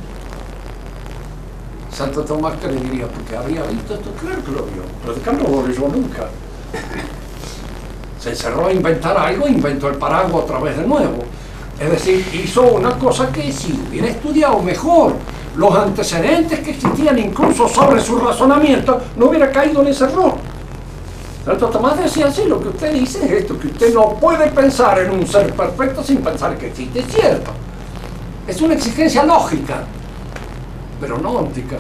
Santo Tomás, que le diría, porque había visto esto, claro que lo vio, pero de acá no lo leyó nunca. Se encerró a inventar algo, inventó el paraguas otra vez de nuevo. Es decir, hizo una cosa que si hubiera estudiado mejor los antecedentes que existían incluso sobre su razonamiento, no hubiera caído en ese error. Santo Tomás decía así, lo que usted dice es esto, que usted no puede pensar en un ser perfecto sin pensar que existe. Es cierto, es una exigencia lógica, pero no óptica.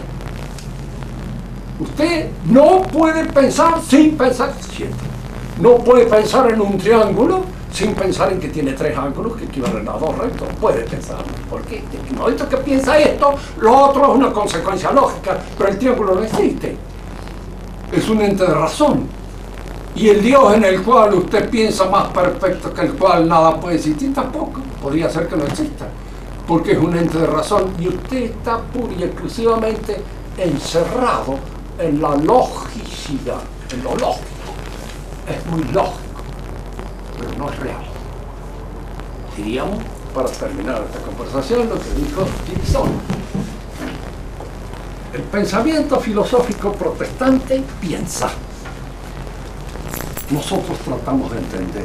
Usted no puede pensar sin pensar, ¿cierto? No puede pensar en un triángulo sin pensar en que tiene 3 ángulos que equivalen a 2 rectos. Puede pensar, porque en el momento que piensa esto, lo otro es una consecuencia lógica, pero el triángulo no existe. Es un ente de razón. Y el Dios en el cual usted piensa más perfecto que el cual nada puede existir, tampoco. Podría ser que no exista, porque es un ente de razón. Y usted está pura y exclusivamente encerrado en la logicidad, en lo lógico. Es muy lógico, pero no es real. Diríamos, para terminar esta conversación, lo que dijo Gibson. El pensamiento filosófico protestante piensa. Nosotros tratamos de entender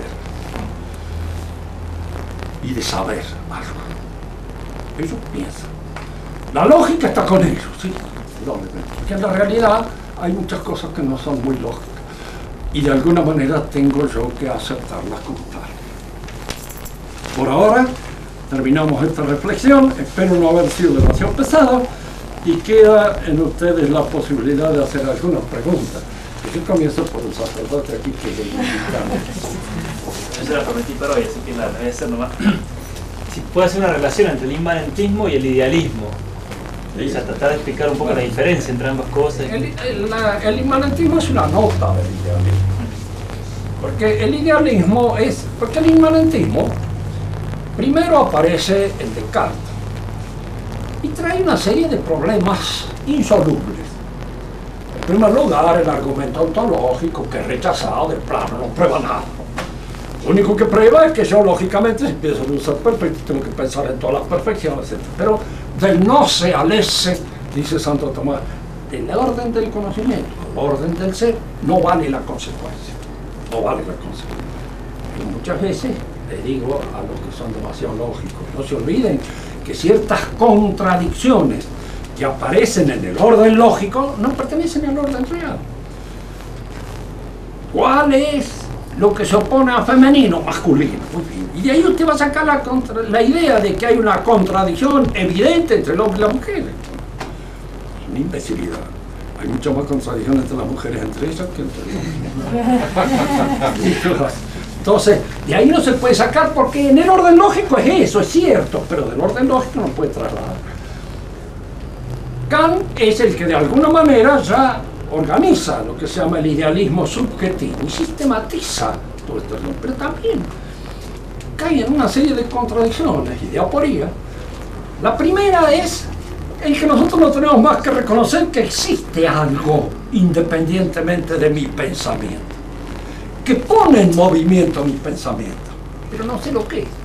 y de saber algo. Ellos piensan. La lógica está con ellos, ¿sí? Porque en la realidad hay muchas cosas que no son muy lógicas. Y de alguna manera tengo yo que aceptarlas como tal. Por ahora terminamos esta reflexión. Espero no haber sido demasiado pesado y queda en ustedes la posibilidad de hacer algunas preguntas. Yo comienzo por el sacerdote aquí que le invitamos. Yo se la prometí para hoy, así que la voy a hacer nomás. Si puede hacer una relación entre el inmanentismo y el idealismo. O sea, tratar de explicar un poco la diferencia entre ambas cosas. El inmanentismo es una nota del idealismo. Porque el idealismo es... Porque el inmanentismo primero aparece en Descartes y trae una serie de problemas insolubles. En primer lugar, el argumento ontológico, que es rechazado de plano, no prueba nada. Lo único que prueba es que yo, lógicamente, si pienso en un ser perfecto, tengo que pensar en todas las perfecciones, etc. Pero del no se al ese, dice Santo Tomás, el orden del conocimiento, el orden del ser, no vale la consecuencia. No vale la consecuencia. Y muchas veces le digo a los que son demasiado lógicos, no se olviden que ciertas contradicciones que aparecen en el orden lógico no pertenecen al orden real. ¿Cuál es lo que se opone a femenino? Masculino. Muy bien. Y de ahí usted va a sacar la idea de que hay una contradicción evidente entre el hombre y la mujer. Es una imbecilidad. Hay muchas más contradicciones entre las mujeres entre ellas que entre los hombres. Entonces, de ahí no se puede sacar porque en el orden lógico es eso, es cierto, pero del orden lógico no puede trasladar. Kant es el que de alguna manera ya organiza lo que se llama el idealismo subjetivo y sistematiza todo esto, pero también cae en una serie de contradicciones y de aporía. La primera es el que nosotros no tenemos más que reconocer que existe algo independientemente de mi pensamiento, que pone en movimiento mi pensamiento, pero no sé lo que es.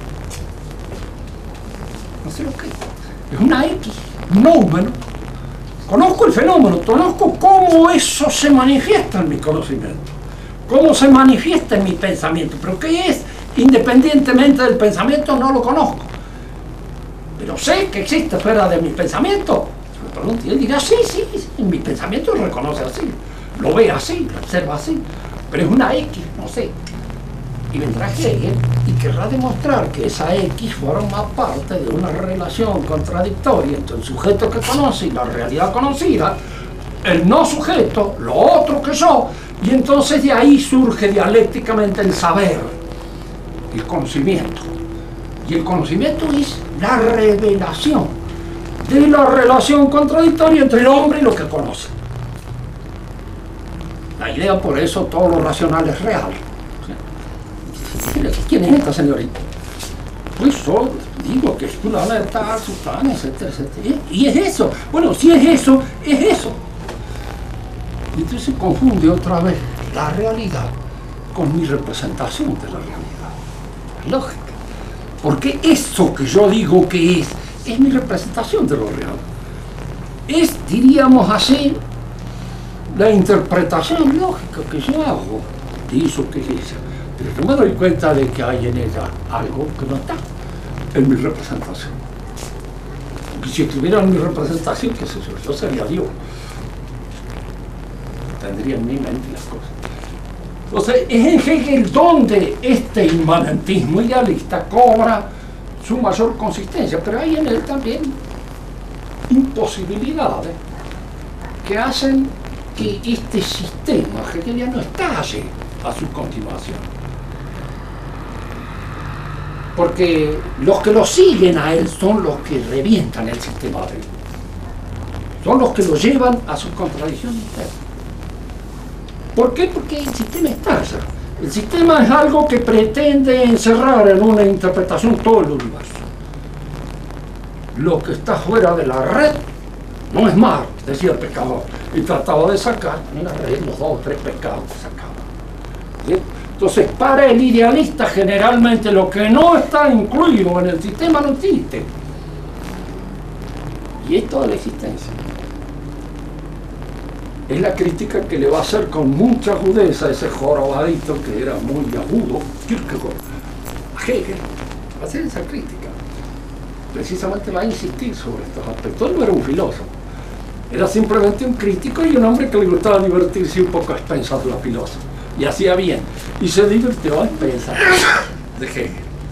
No sé lo que es. Es una X, un número. Conozco el fenómeno, conozco cómo eso se manifiesta en mi conocimiento, cómo se manifiesta en mi pensamiento, pero qué es, independientemente del pensamiento, no lo conozco. Pero sé que existe fuera de mi pensamiento. Si me pregunto, y él dirá, sí, en mi pensamiento lo reconoce así, lo ve así, lo observa así, pero es una X, no sé. Y vendrá Hegel y querrá demostrar que esa X forma parte de una relación contradictoria entre el sujeto que conoce y la realidad conocida, el no sujeto, lo otro que yo, y entonces de ahí surge dialécticamente el saber, el conocimiento. Y el conocimiento es la revelación de la relación contradictoria entre el hombre y lo que conoce. La idea, por eso, todo lo racional es real. ¿Quién es esta señorita? Pues yo digo que es una de tal, sultana, etcétera, etcétera. Y es eso. Bueno, si es eso, es eso. Y entonces se confunde otra vez la realidad con mi representación de la realidad. Lógica. Porque eso que yo digo que es mi representación de lo real. Es, diríamos así, la interpretación lógica que yo hago de eso que es ella. Pero yo me doy cuenta de que hay en ella algo que no está en mi representación. Y si estuviera en mi representación, qué sé yo sería Dios. Tendría en mi mente las cosas. Entonces, es en Hegel donde este inmanentismo idealista cobra su mayor consistencia, pero hay en él también imposibilidades que hacen que este sistema hegeliano estalle a su continuación. Porque los que lo siguen a él son los que revientan el sistema de él. Son los que lo llevan a su contradicción interna. ¿Por qué? Porque el sistema estalla. El sistema es algo que pretende encerrar en una interpretación todo el universo. Lo que está fuera de la red no es mar, decía el pescador, y trataba de sacar en la red los 2 o 3 pescados que sacaba. ¿Sí? Entonces, para el idealista, generalmente lo que no está incluido en el sistema no existe. Y es toda la existencia. Es la crítica que le va a hacer con mucha agudeza a ese jorobadito que era muy agudo, Kierkegaard, a Hegel. Va a hacer esa crítica. Precisamente va a insistir sobre estos aspectos. Él no era un filósofo. Era simplemente un crítico y un hombre que le gustaba divertirse un poco a expensas de los filósofos. Y hacía bien. Y se divirtió a expensas de Hegel.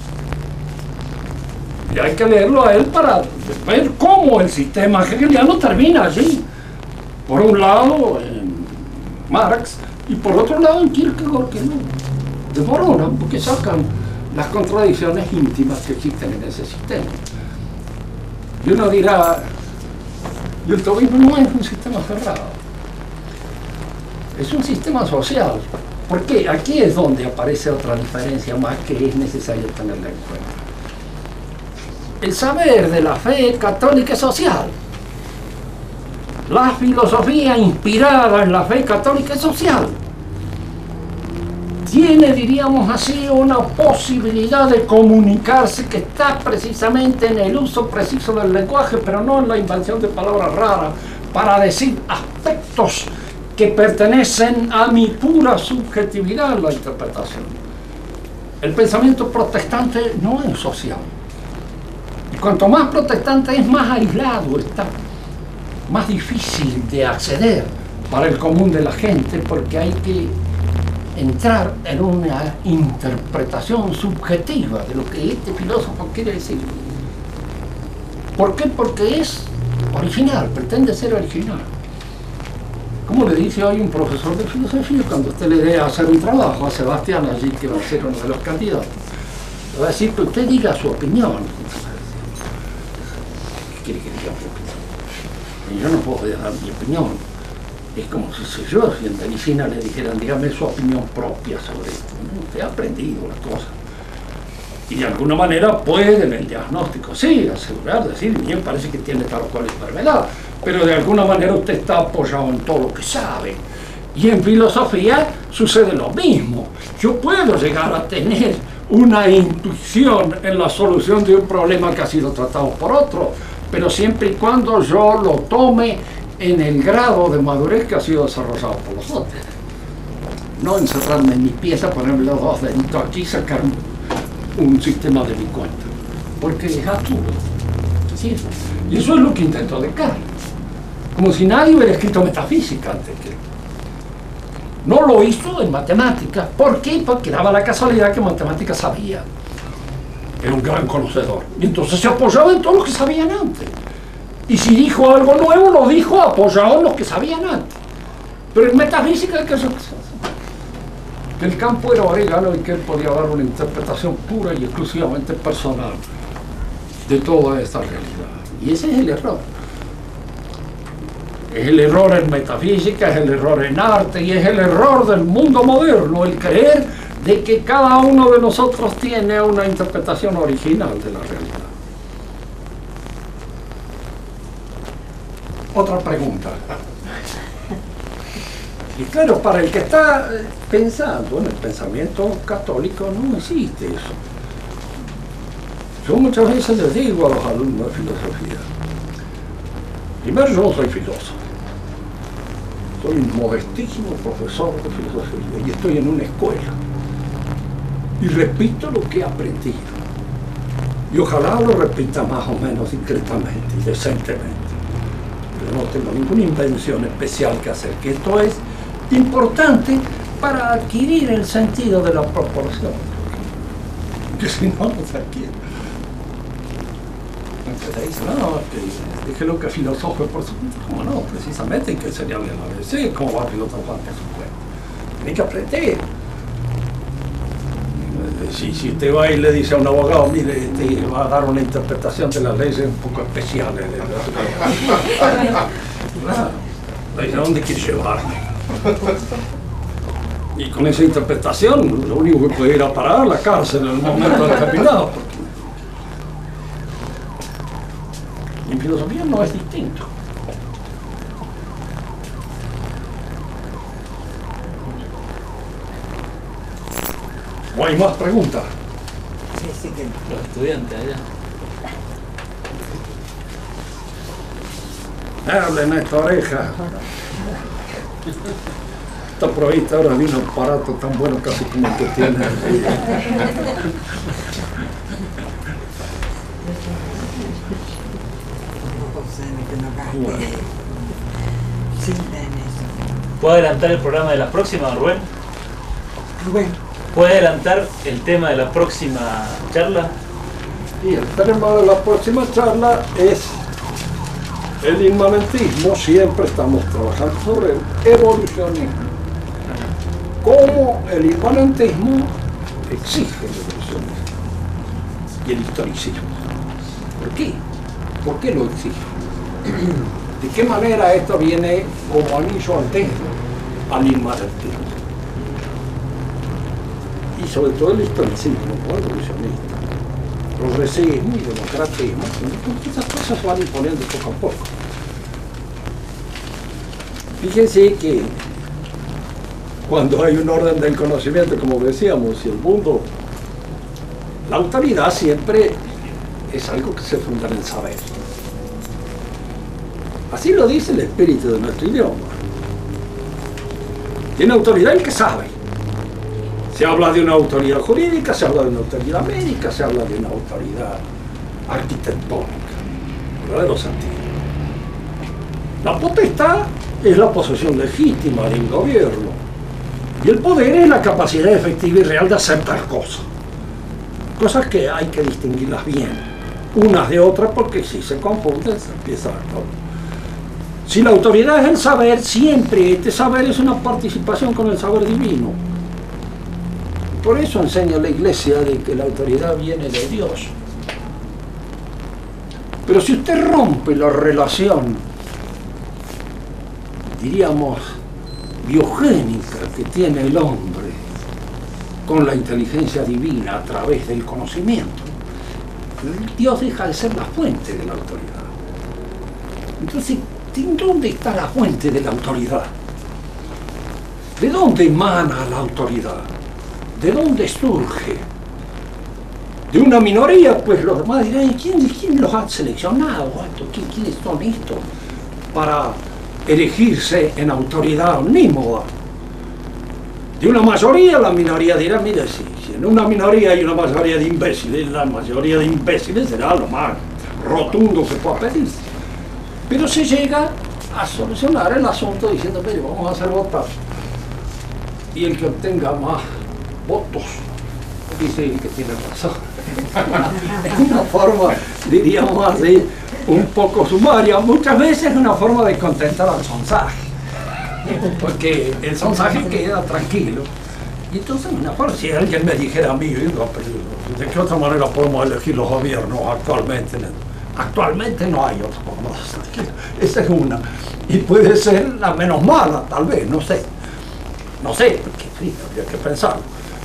Y hay que leerlo a él para ver cómo el sistema hegeliano termina allí. Por un lado en Marx y por otro lado en Kierkegaard, que no desmoronan porque sacan las contradicciones íntimas que existen en ese sistema. Y uno dirá, y el taoísmo no es un sistema cerrado, es un sistema social. ¿Por qué? Aquí es donde aparece otra diferencia más que es necesario tenerla en cuenta. El saber de la fe católica es social. La filosofía inspirada en la fe católica es social. Tiene, diríamos así, una posibilidad de comunicarse que está precisamente en el uso preciso del lenguaje, pero no en la invención de palabras raras para decir aspectos que pertenecen a mi pura subjetividad en la interpretación. El pensamiento protestante no es social. Y cuanto más protestante es, más aislado está. Más difícil de acceder para el común de la gente, porque hay que entrar en una interpretación subjetiva de lo que este filósofo quiere decir. ¿Por qué? Porque es original, pretende ser original. Como le dice hoy un profesor de filosofía cuando usted le dé a hacer un trabajo a Sebastián allí, que va a ser uno de los candidatos? Le va a decir que usted diga su opinión. ¿Qué quiere que diga mi opinión? Yo no puedo dar mi opinión. Es como si yo en medicina le dijeran, dígame su opinión propia sobre esto. Usted ha aprendido las cosas. Y de alguna manera puede en el diagnóstico, sí, asegurar, decir, bien, parece que tiene tal o cual enfermedad, pero de alguna manera usted está apoyado en todo lo que sabe. Y en filosofía sucede lo mismo. Yo puedo llegar a tener una intuición en la solución de un problema que ha sido tratado por otro, pero siempre y cuando yo lo tome en el grado de madurez que ha sido desarrollado por los otros. No encerrarme en mi pieza, ponerme los 2 deditos aquí y sacar un sistema de mi cuenta, porque es absurdo. ¿Sí? Y eso es lo que intentó Descartes, como si nadie hubiera escrito metafísica antes que él. No lo hizo en matemáticas. ¿Por qué? Porque daba la casualidad que matemáticas sabía. Era un gran conocedor. Y entonces se apoyaba en todo lo que sabían antes. Y si dijo algo nuevo, lo dijo apoyado en los que sabían antes. Pero en metafísica, ¿qué es eso? Que el campo era orégano y que él podía dar una interpretación pura y exclusivamente personal de toda esta realidad. Y ese es el error. Es el error en metafísica, es el error en arte y es el error del mundo moderno, el creer de que cada uno de nosotros tiene una interpretación original de la realidad. Otra pregunta. Y claro, para el que está pensando en el pensamiento católico no existe eso. Yo muchas veces les digo a los alumnos de filosofía, primero, yo no soy filósofo, soy un modestísimo profesor de filosofía y estoy en una escuela y repito lo que he aprendido y ojalá lo repita más o menos discretamente y decentemente, pero no tengo ninguna invención especial que hacer, que esto es importante para adquirir el sentido de la proporción, que si no, no se adquiere. Entonces dice, no, que déjelo que filosofe por su cuenta. ¿Cómo no? Precisamente hay que enseñarle a la ABC cómo va a filosofar por su cuenta. Hay que aprender. Si usted va y le dice a un abogado, mire, te va a dar una interpretación de las leyes un poco especial. Claro. ¿A dónde quiere llevarme? Y con esa interpretación, lo único que puede ir a parar a la cárcel en el momento determinado. Y en filosofía no es distinto. ¿O hay más preguntas? Sí, que Los estudiantes allá. Hablen a esta oreja. Está provista ahora de un aparato tan bueno casi como el que tiene. Bueno. ¿Puedo adelantar el programa de la próxima, Rubén? Rubén. ¿Puede adelantar el tema de la próxima charla? Y el tema de la próxima charla es el inmanentismo. Siempre estamos trabajando sobre el evolucionismo. Cómo el inmanentismo exige el evolucionismo y el historicismo. ¿Por qué? ¿Por qué lo exige? ¿De qué manera esto viene como anillo al dedo al inmanentismo? Y sobre todo el historicismo, ¿no? El evolucionista, progresismo y democratismo, esas cosas se van imponiendo poco a poco. Fíjense que cuando hay un orden del conocimiento, como decíamos, y el mundo, la autoridad siempre es algo que se funda en el saber. Así lo dice el espíritu de nuestro idioma. Tiene autoridad el que sabe. Se habla de una autoridad jurídica, se habla de una autoridad médica, se habla de una autoridad arquitectónica, verdadero sentido. La potestad es la posesión legítima de un gobierno y el poder es la capacidad efectiva y real de hacer tal cosa. Cosas que hay que distinguirlas bien, unas de otras, porque si se confunden se empieza a... Si la autoridad es el saber, siempre este saber es una participación con el saber divino. Por eso enseña la Iglesia de que la autoridad viene de Dios. Pero si usted rompe la relación, diríamos, biogénica que tiene el hombre con la inteligencia divina a través del conocimiento, Dios deja de ser la fuente de la autoridad. Entonces, ¿en dónde está la fuente de la autoridad? ¿De dónde emana la autoridad? ¿De dónde surge? De una minoría, pues los demás dirán, ¿quién los ha seleccionado? ¿Quiénes son estos para elegirse en autoridad omnímoda? De una mayoría, la minoría dirá, mire, si en una minoría hay una mayoría de imbéciles, la mayoría de imbéciles será lo más rotundo que pueda pedirse. Pero se llega a solucionar el asunto diciendo, mire, vamos a hacer votar. Y el que obtenga más votos dice el que tiene razón. Es una forma, diríamos así, un poco sumaria. Muchas veces es una forma de contentar al sonsaje. Porque el sonsaje queda tranquilo Y entonces, si alguien me dijera a mí, digo, ¿de qué otra manera podemos elegir los gobiernos actualmente? Actualmente no hay otra forma. Esa es una. Y puede ser la menos mala, tal vez, no sé. No sé, porque sí, habría que pensarlo.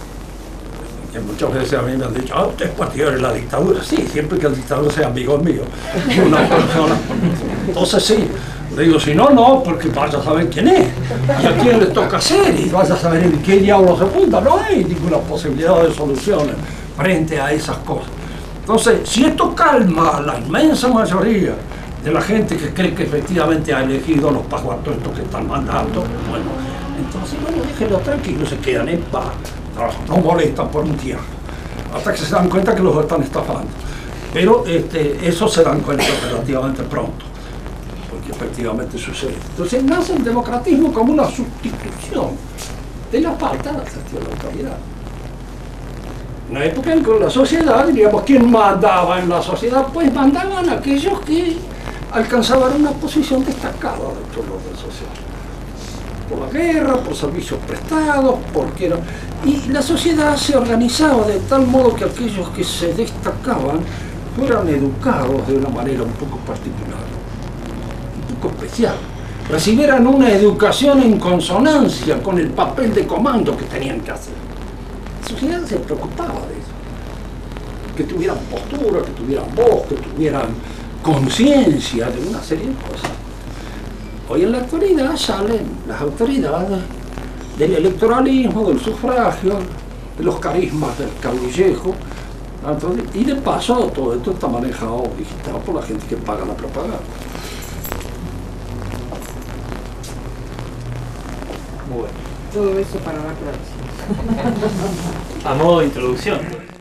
Que muchas veces a mí me han dicho, usted es partidario de la dictadura. Sí, siempre que el dictador sea amigo mío. Una persona. Entonces sí. Le digo, si no, no, porque vaya a saber quién es. Y a quién le toca hacer. Y vaya a saber en qué diablo se apunta. No hay ninguna posibilidad de soluciones frente a esas cosas. Entonces, si esto calma a la inmensa mayoría de la gente que cree que efectivamente ha elegido a los pajuatos que están mandando, bueno, entonces, bueno, déjenlos tranquilos, se quedan en paz. No molestan por un tiempo, hasta que se dan cuenta que los están estafando. Pero eso se dan cuenta relativamente pronto, porque efectivamente sucede. Entonces nace el democratismo como una sustitución de la falta de gestión de la autoridad. Una época en que la sociedad, diríamos, ¿quién mandaba en la sociedad? Pues mandaban aquellos que alcanzaban una posición destacada dentro del orden social. Por la guerra, por servicios prestados, porque era... Y la sociedad se organizaba de tal modo que aquellos que se destacaban fueran educados de una manera un poco particular, un poco especial. Recibieran una educación en consonancia con el papel de comando que tenían que hacer. La sociedad se preocupaba de eso. Que tuvieran postura, que tuvieran voz, que tuvieran conciencia de una serie de cosas. Hoy en la actualidad salen las autoridades del electoralismo, del sufragio, de los carismas del caudillejo, y de paso todo esto está manejado, digitado por la gente que paga la propaganda. Bueno. Todo eso para la próxima. A modo de introducción.